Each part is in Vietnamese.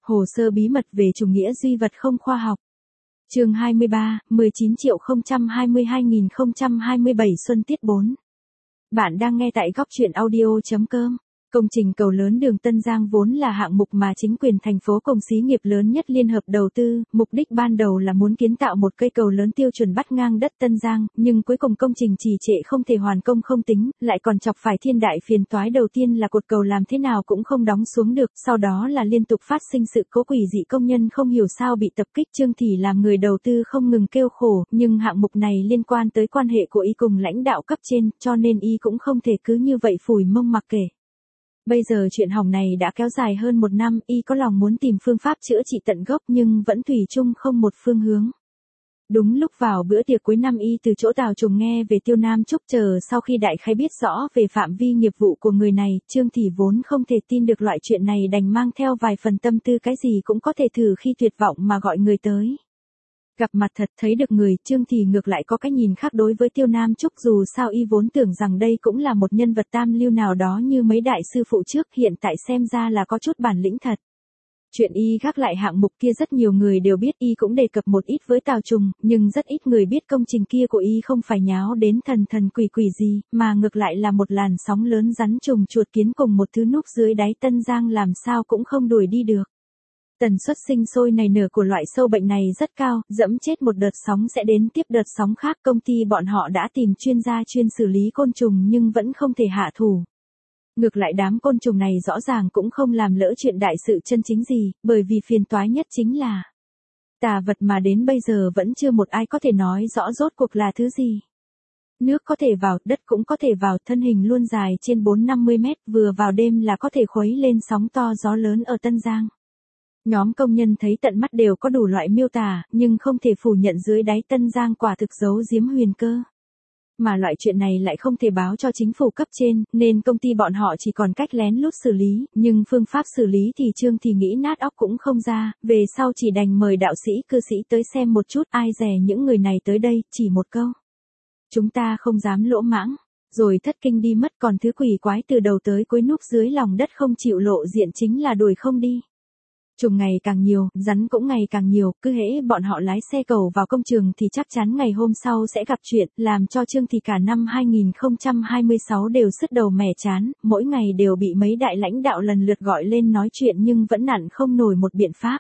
Hồ sơ bí mật về chủ nghĩa duy vật không khoa học. Chương 23, 19.022.027 Xuân Tiết 4. Bạn đang nghe tại góc truyện audio.com. Công trình cầu lớn đường Tân Giang vốn là hạng mục mà chính quyền thành phố cùng xí nghiệp lớn nhất liên hợp đầu tư, mục đích ban đầu là muốn kiến tạo một cây cầu lớn tiêu chuẩn bắt ngang đất Tân Giang, nhưng cuối cùng công trình trì trệ không thể hoàn công không tính, lại còn chọc phải thiên đại phiền toái. Đầu tiên là cột cầu làm thế nào cũng không đóng xuống được, sau đó là liên tục phát sinh sự cố quỷ dị, công nhân không hiểu sao bị tập kích. Trương Thị làm người đầu tư không ngừng kêu khổ, nhưng hạng mục này liên quan tới quan hệ của y cùng lãnh đạo cấp trên, cho nên y cũng không thể cứ như vậy phủi mông mặc kệ. Bây giờ chuyện hỏng này đã kéo dài hơn 1 năm, y có lòng muốn tìm phương pháp chữa trị tận gốc nhưng vẫn thủy chung không một phương hướng. Đúng lúc vào bữa tiệc cuối năm, y từ chỗ Tào Trùng nghe về Tiêu Nam Trúc. Sau khi đại khái biết rõ về phạm vi nghiệp vụ của người này, Trương Thị vốn không thể tin được loại chuyện này, đành mang theo vài phần tâm tư cái gì cũng có thể thử khi tuyệt vọng mà gọi người tới. Gặp mặt thật thấy được người, Trương Thị ngược lại có cái nhìn khác đối với Tiêu Nam Trúc, dù sao y vốn tưởng rằng đây cũng là một nhân vật tam lưu nào đó như mấy đại sư phụ trước, hiện tại xem ra là có chút bản lĩnh thật. Chuyện y gác lại hạng mục kia rất nhiều người đều biết, y cũng đề cập một ít với Tào Trùng, nhưng rất ít người biết công trình kia của y không phải nháo đến thần quỷ gì, mà ngược lại là một làn sóng lớn rắn trùng chuột kiến cùng một thứ núp dưới đáy Tân Giang làm sao cũng không đuổi đi được. Tần suất sinh sôi nảy nở của loại sâu bệnh này rất cao, dẫm chết một đợt sóng sẽ đến tiếp đợt sóng khác. Công ty bọn họ đã tìm chuyên gia chuyên xử lý côn trùng nhưng vẫn không thể hạ thủ. Ngược lại đám côn trùng này rõ ràng cũng không làm lỡ chuyện đại sự chân chính gì, bởi vì phiền toái nhất chính là tà vật mà đến bây giờ vẫn chưa một ai có thể nói rõ rốt cuộc là thứ gì. Nước có thể vào, đất cũng có thể vào, thân hình luôn dài trên 4-50 mét, vừa vào đêm là có thể khuấy lên sóng to gió lớn ở Tân Giang. Nhóm công nhân thấy tận mắt đều có đủ loại miêu tả, nhưng không thể phủ nhận dưới đáy Tân Giang quả thực giấu giếm huyền cơ. Mà loại chuyện này lại không thể báo cho chính phủ cấp trên, nên công ty bọn họ chỉ còn cách lén lút xử lý, nhưng phương pháp xử lý thì Trương Thị nghĩ nát óc cũng không ra, về sau chỉ đành mời đạo sĩ cư sĩ tới xem một chút. Ai dè những người này tới đây, chỉ một câu: chúng ta không dám lỗ mãng, rồi thất kinh đi mất. Còn thứ quỷ quái từ đầu tới cuối núp dưới lòng đất không chịu lộ diện chính là đuổi không đi. Trùng ngày càng nhiều, rắn cũng ngày càng nhiều, cứ hễ bọn họ lái xe cầu vào công trường thì chắc chắn ngày hôm sau sẽ gặp chuyện, làm cho Trương Thị cả năm 2026 đều sứt đầu mẻ chán, mỗi ngày đều bị mấy đại lãnh đạo lần lượt gọi lên nói chuyện nhưng vẫn nặn không nổi một biện pháp.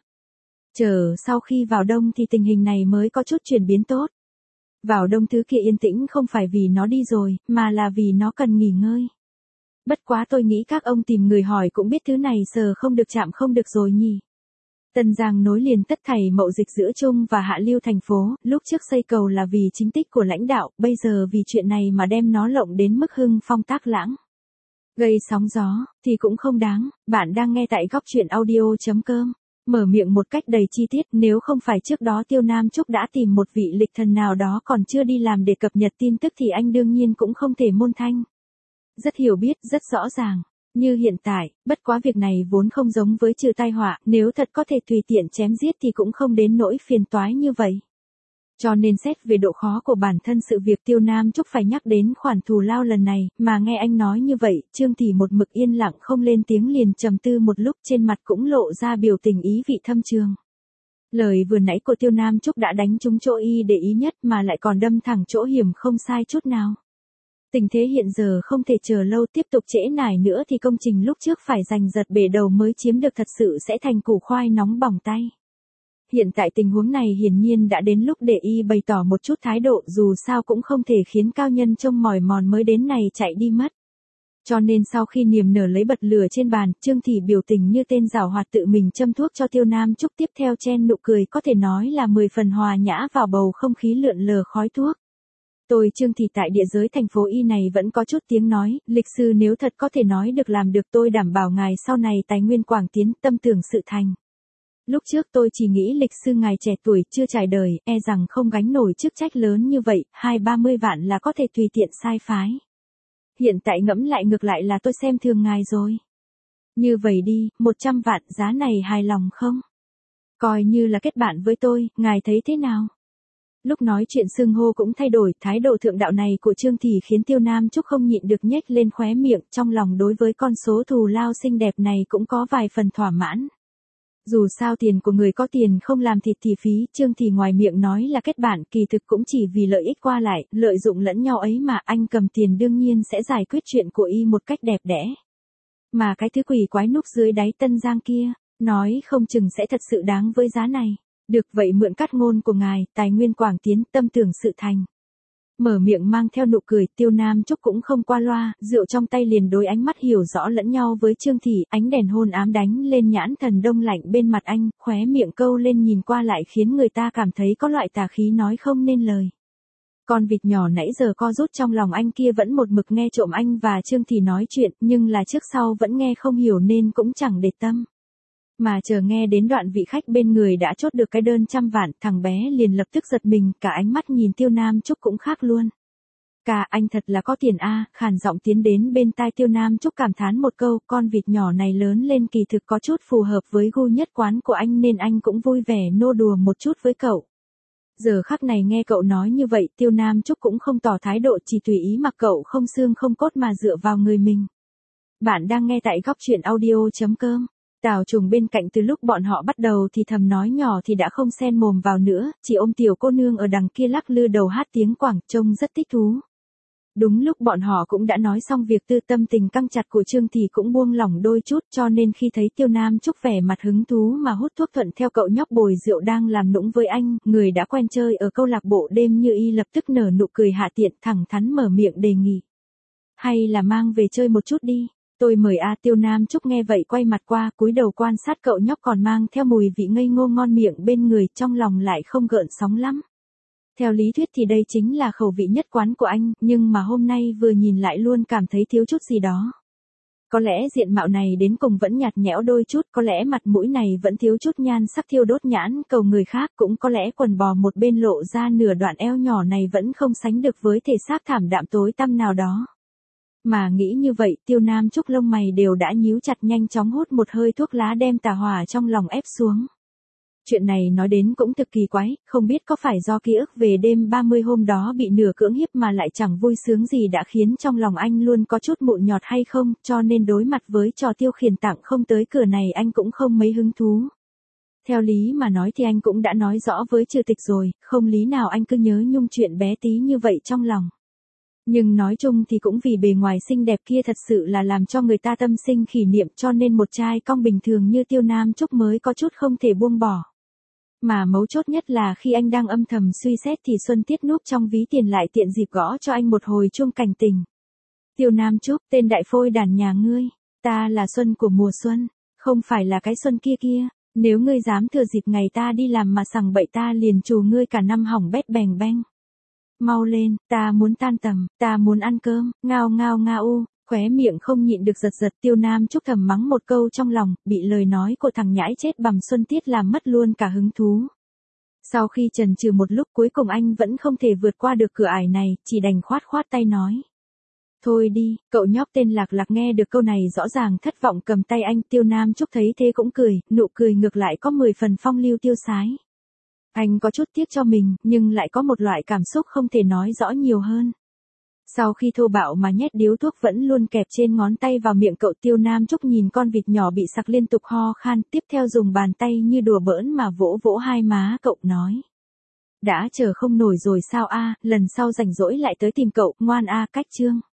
Sau khi vào đông thì tình hình này mới có chút chuyển biến tốt. Vào đông thứ kia yên tĩnh không phải vì nó đi rồi, mà là vì nó cần nghỉ ngơi. Bất quá tôi nghĩ các ông tìm người hỏi cũng biết thứ này sờ không được chạm không được rồi nhỉ. Tân Giang nối liền tất thảy mậu dịch giữa Trung và Hạ lưu thành phố, lúc trước xây cầu là vì chính tích của lãnh đạo, bây giờ vì chuyện này mà đem nó lộng đến mức hưng phong tác lãng, gây sóng gió, thì cũng không đáng. Bạn đang nghe tại góc truyện audio.com. Mở miệng một cách đầy chi tiết, nếu không phải trước đó Tiêu Nam Trúc đã tìm một vị lịch thần nào đó còn chưa đi làm để cập nhật tin tức thì anh đương nhiên cũng không thể môn thanh. Rất hiểu biết, rất rõ ràng. Như hiện tại, bất quá việc này vốn không giống với trừ tai họa, nếu thật có thể tùy tiện chém giết thì cũng không đến nỗi phiền toái như vậy. Cho nên xét về độ khó của bản thân sự việc, Tiêu Nam Trúc phải nhắc đến khoản thù lao lần này, mà nghe anh nói như vậy, Trương Thị một mực yên lặng không lên tiếng, liền trầm tư một lúc, trên mặt cũng lộ ra biểu tình ý vị thâm trường. Lời vừa nãy của Tiêu Nam Trúc đã đánh trúng chỗ y để ý nhất, mà lại còn đâm thẳng chỗ hiểm không sai chút nào. Tình thế hiện giờ không thể chờ lâu, tiếp tục trễ nải nữa thì công trình lúc trước phải giành giật bể đầu mới chiếm được thật sự sẽ thành củ khoai nóng bỏng tay. Hiện tại tình huống này hiển nhiên đã đến lúc để y bày tỏ một chút thái độ, dù sao cũng không thể khiến cao nhân trông mỏi mòn mới đến này chạy đi mất. Cho nên sau khi niềm nở lấy bật lửa trên bàn, Trương Thị biểu tình như tên giảo hoạt tự mình châm thuốc cho Tiêu Nam Trúc, tiếp theo chen nụ cười có thể nói là 10 phần hòa nhã vào bầu không khí lượn lờ khói thuốc. Tôi Trương Thị tại địa giới thành phố Y này vẫn có chút tiếng nói, lịch sư nếu thật có thể nói được làm được, tôi đảm bảo ngài sau này tài nguyên quảng tiến, tâm tưởng sự thành. Lúc trước tôi chỉ nghĩ lịch sư ngài trẻ tuổi chưa trải đời, e rằng không gánh nổi chức trách lớn như vậy, 20-30 vạn là có thể tùy tiện sai phái. Hiện tại ngẫm lại ngược lại là tôi xem thường ngài rồi. Như vậy đi, 100 vạn, giá này hài lòng không? Coi như là kết bạn với tôi, ngài thấy thế nào? Lúc nói chuyện xưng hô cũng thay đổi, thái độ thượng đạo này của Trương Thị khiến Tiêu Nam Trúc không nhịn được nhếch lên khóe miệng, trong lòng đối với con số thù lao xinh đẹp này cũng có vài phần thỏa mãn. Dù sao tiền của người có tiền không làm thịt thì phí, Trương Thì ngoài miệng nói là kết bạn, kỳ thực cũng chỉ vì lợi ích qua lại, lợi dụng lẫn nhau ấy mà. Anh cầm tiền đương nhiên sẽ giải quyết chuyện của y một cách đẹp đẽ. Mà cái thứ quỷ quái núp dưới đáy Tân Giang kia, nói không chừng sẽ thật sự đáng với giá này. Được vậy mượn cát ngôn của ngài, tài nguyên quảng tiến, tâm tưởng sự thành. Mở miệng mang theo nụ cười, Tiêu Nam Trúc cũng không qua loa, rượu trong tay liền đối ánh mắt hiểu rõ lẫn nhau với Trương Thị, ánh đèn hôn ám đánh lên nhãn thần đông lạnh bên mặt anh, khóe miệng câu lên nhìn qua lại khiến người ta cảm thấy có loại tà khí nói không nên lời. Con vịt nhỏ nãy giờ co rút trong lòng anh kia vẫn một mực nghe trộm anh và Trương Thị nói chuyện, nhưng là trước sau vẫn nghe không hiểu nên cũng chẳng để tâm. Mà chờ nghe đến đoạn vị khách bên người đã chốt được cái đơn 100 vạn, thằng bé liền lập tức giật mình, cả ánh mắt nhìn Tiêu Nam Trúc cũng khác luôn. Cả anh thật là có tiền a, khàn giọng tiến đến bên tai Tiêu Nam Trúc cảm thán một câu, con vịt nhỏ này lớn lên kỳ thực có chút phù hợp với gu nhất quán của anh nên anh cũng vui vẻ nô đùa một chút với cậu. Giờ khắc này nghe cậu nói như vậy, Tiêu Nam Trúc cũng không tỏ thái độ, chỉ tùy ý mặc cậu không xương không cốt mà dựa vào người mình. Bạn đang nghe tại góc truyện audio.com. Tào Trùng bên cạnh từ lúc bọn họ bắt đầu thì thầm nói nhỏ thì đã không xen mồm vào nữa, chỉ ôm tiểu cô nương ở đằng kia lắc lư đầu hát tiếng Quảng, trông rất thích thú. Đúng lúc bọn họ cũng đã nói xong việc tư, tâm tình căng chặt của Trương thì cũng buông lỏng đôi chút, cho nên khi thấy Tiêu Nam Trúc vẻ mặt hứng thú mà hút thuốc thuận theo cậu nhóc bồi rượu đang làm nũng với anh, người đã quen chơi ở câu lạc bộ đêm như y lập tức nở nụ cười hạ tiện, thẳng thắn mở miệng đề nghị. Hay là mang về chơi một chút đi. Tôi mời a. Tiêu Nam Trúc nghe vậy quay mặt qua, cúi đầu quan sát cậu nhóc còn mang theo mùi vị ngây ngô ngon miệng bên người, trong lòng lại không gợn sóng lắm. Theo lý thuyết thì đây chính là khẩu vị nhất quán của anh, nhưng mà hôm nay vừa nhìn lại luôn cảm thấy thiếu chút gì đó. Có lẽ diện mạo này đến cùng vẫn nhạt nhẽo đôi chút, có lẽ mặt mũi này vẫn thiếu chút nhan sắc thiêu đốt nhãn cầu người khác, cũng có lẽ quần bò một bên lộ ra nửa đoạn eo nhỏ này vẫn không sánh được với thể xác thảm đạm tối tăm nào đó. Mà nghĩ như vậy, Tiêu Nam Trúc lông mày đều đã nhíu chặt, nhanh chóng hút một hơi thuốc lá đem tà hỏa trong lòng ép xuống. Chuyện này nói đến cũng thực kỳ quái, không biết có phải do ký ức về đêm 30 hôm đó bị nửa cưỡng hiếp mà lại chẳng vui sướng gì đã khiến trong lòng anh luôn có chút mụn nhọt hay không, cho nên đối mặt với trò tiêu khiển tặng không tới cửa này anh cũng không mấy hứng thú. Theo lý mà nói thì anh cũng đã nói rõ với Trừ Tịch rồi, không lý nào anh cứ nhớ nhung chuyện bé tí như vậy trong lòng. Nhưng nói chung thì cũng vì bề ngoài xinh đẹp kia thật sự là làm cho người ta tâm sinh kỷ niệm, cho nên một trai cong bình thường như Tiêu Nam Trúc mới có chút không thể buông bỏ. Mà mấu chốt nhất là khi anh đang âm thầm suy xét thì Xuân Tiết núp trong ví tiền lại tiện dịp gõ cho anh một hồi chuông cảnh tình. Tiêu Nam Trúc, tên đại phôi đàn nhà ngươi, ta là Xuân của mùa xuân, không phải là cái Xuân kia kia, nếu ngươi dám thừa dịp ngày ta đi làm mà sằng bậy ta liền trù ngươi cả năm hỏng bét bèng beng. Mau lên, ta muốn tan tầm, ta muốn ăn cơm, ngao ngao nga u, khóe miệng không nhịn được giật giật. Tiêu Nam Trúc thầm mắng một câu trong lòng, bị lời nói của thằng nhãi chết bằm Xuân Tiết làm mất luôn cả hứng thú. Sau khi chần chừ một lúc cuối cùng anh vẫn không thể vượt qua được cửa ải này, chỉ đành khoát khoát tay nói. Thôi đi, cậu nhóc tên Lạc Lạc nghe được câu này rõ ràng thất vọng cầm tay anh. Tiêu Nam Trúc thấy thế cũng cười, nụ cười ngược lại có 10 phần phong lưu tiêu sái. Anh có chút tiếc cho mình, nhưng lại có một loại cảm xúc không thể nói rõ nhiều hơn. Sau khi thô bạo mà nhét điếu thuốc vẫn luôn kẹp trên ngón tay vào miệng cậu, Tiêu Nam Trúc nhìn con vịt nhỏ bị sặc liên tục ho khan, tiếp theo dùng bàn tay như đùa bỡn mà vỗ vỗ hai má cậu nói. Đã chờ không nổi rồi sao a, lần sau rảnh rỗi lại tới tìm cậu, ngoan a, cách chương.